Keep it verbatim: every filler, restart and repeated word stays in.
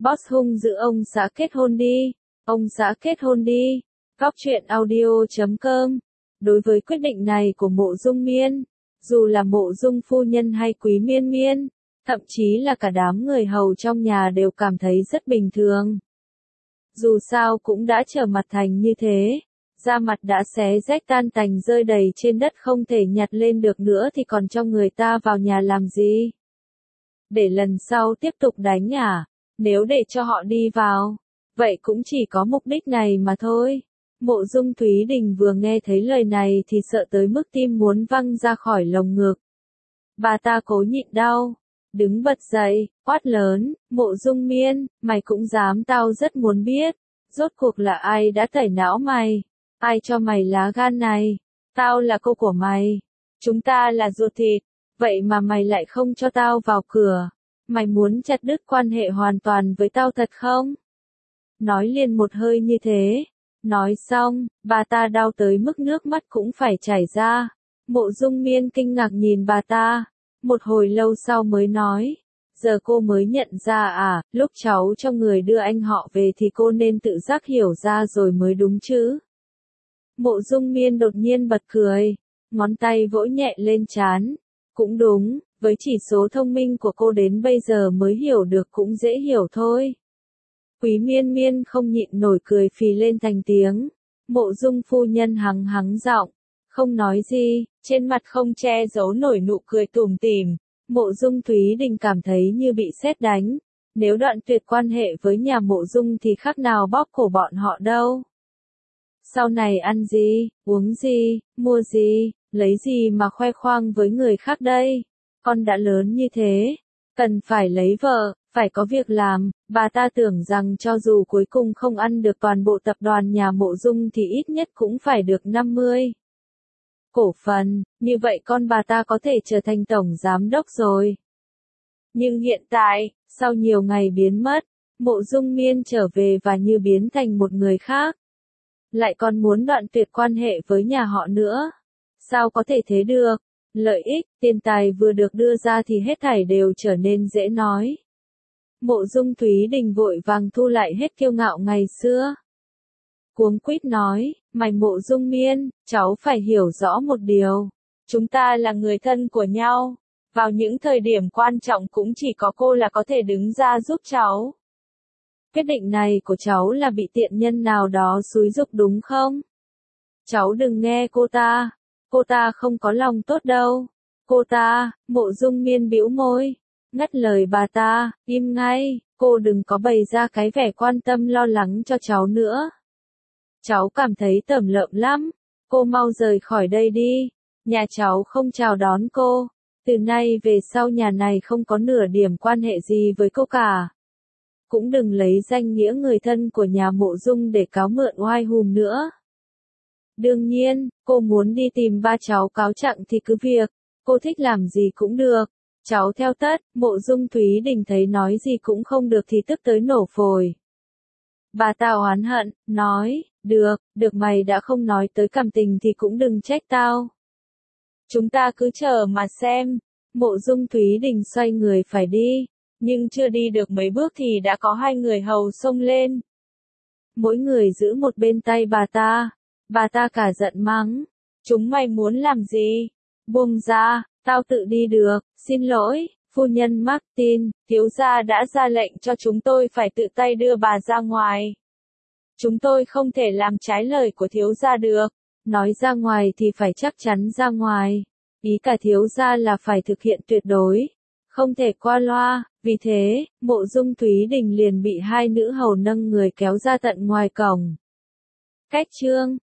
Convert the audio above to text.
Boss hung dữ ông xã kết hôn đi, ông xã kết hôn đi. Góc truyện audio chấm com. Đối với quyết định này của Mộ Dung Miên, dù là Mộ Dung phu nhân hay Quý Miên Miên, thậm chí là cả đám người hầu trong nhà đều cảm thấy rất bình thường. Dù sao cũng đã trở mặt thành như thế, da mặt đã xé rách tan tành rơi đầy trên đất không thể nhặt lên được nữa thì còn cho người ta vào nhà làm gì? Để lần sau tiếp tục đánh à? Nếu để cho họ đi vào, vậy cũng chỉ có mục đích này mà thôi. Mộ Dung Thúy Đình vừa nghe thấy lời này thì sợ tới mức tim muốn văng ra khỏi lồng ngực. Bà ta cố nhịn đau, đứng bật dậy, quát lớn, Mộ Dung Miên, mày cũng dám, tao rất muốn biết, rốt cuộc là ai đã tẩy não mày, ai cho mày lá gan này, tao là cô của mày, chúng ta là ruột thịt, vậy mà mày lại không cho tao vào cửa, mày muốn chặt đứt quan hệ hoàn toàn với tao thật không? Nói liền một hơi như thế. Nói xong, bà ta đau tới mức nước mắt cũng phải chảy ra. Mộ Dung Miên kinh ngạc nhìn bà ta, một hồi lâu sau mới nói, giờ cô mới nhận ra à, lúc cháu cho người đưa anh họ về thì cô nên tự giác hiểu ra rồi mới đúng chứ. Mộ Dung Miên đột nhiên bật cười, ngón tay vỗ nhẹ lên trán, cũng đúng, với chỉ số thông minh của cô đến bây giờ mới hiểu được cũng dễ hiểu thôi. Quý Miên Miên không nhịn nổi cười phì lên thành tiếng. Mộ Dung phu nhân hắng hắng giọng, không nói gì, trên mặt không che giấu nổi nụ cười tủm tỉm. Mộ Dung Thúy Đình cảm thấy như bị sét đánh. Nếu đoạn tuyệt quan hệ với nhà Mộ Dung thì khác nào bóp cổ bọn họ đâu. Sau này ăn gì, uống gì, mua gì, lấy gì mà khoe khoang với người khác đây? Con đã lớn như thế, cần phải lấy vợ, phải có việc làm. Bà ta tưởng rằng cho dù cuối cùng không ăn được toàn bộ tập đoàn nhà Mộ Dung thì ít nhất cũng phải được năm mươi cổ phần, như vậy con bà ta có thể trở thành tổng giám đốc rồi. Nhưng hiện tại, sau nhiều ngày biến mất, Mộ Dung Miên trở về và như biến thành một người khác. Lại còn muốn đoạn tuyệt quan hệ với nhà họ nữa. Sao có thể thế được? Lợi ích, tiền tài vừa được đưa ra thì hết thảy đều trở nên dễ nói. Mộ Dung Thúy Đình vội vàng thu lại hết kiêu ngạo ngày xưa. Cuống quýt nói, mày Mộ Dung Miên, cháu phải hiểu rõ một điều. Chúng ta là người thân của nhau. Vào những thời điểm quan trọng cũng chỉ có cô là có thể đứng ra giúp cháu. Quyết định này của cháu là bị tiện nhân nào đó xúi giục đúng không? Cháu đừng nghe cô ta. Cô ta không có lòng tốt đâu. Cô ta, Mộ Dung Miên bĩu môi. Ngắt lời bà ta, im ngay, cô đừng có bày ra cái vẻ quan tâm lo lắng cho cháu nữa. Cháu cảm thấy tởm lợm lắm, cô mau rời khỏi đây đi, nhà cháu không chào đón cô, từ nay về sau nhà này không có nửa điểm quan hệ gì với cô cả. Cũng đừng lấy danh nghĩa người thân của nhà Mộ Dung để cáo mượn oai hùm nữa. Đương nhiên, cô muốn đi tìm ba cháu cáo trạng thì cứ việc, cô thích làm gì cũng được. Cháu theo tất. Mộ Dung Thúy Đình thấy nói gì cũng không được thì tức tới nổ phổi. Bà ta oán hận, nói, được, được mày đã không nói tới cảm tình thì cũng đừng trách tao. Chúng ta cứ chờ mà xem. Mộ Dung Thúy Đình xoay người phải đi, nhưng chưa đi được mấy bước thì đã có hai người hầu xông lên. Mỗi người giữ một bên tay bà ta, bà ta cả giận mắng, chúng mày muốn làm gì? Buông ra. Tao tự đi được, xin lỗi, phu nhân Martin, thiếu gia đã ra lệnh cho chúng tôi phải tự tay đưa bà ra ngoài. Chúng tôi không thể làm trái lời của thiếu gia được, nói ra ngoài thì phải chắc chắn ra ngoài, ý cả thiếu gia là phải thực hiện tuyệt đối, không thể qua loa, vì thế, Mộ Dung Thúy Đình liền bị hai nữ hầu nâng người kéo ra tận ngoài cổng. Cách chương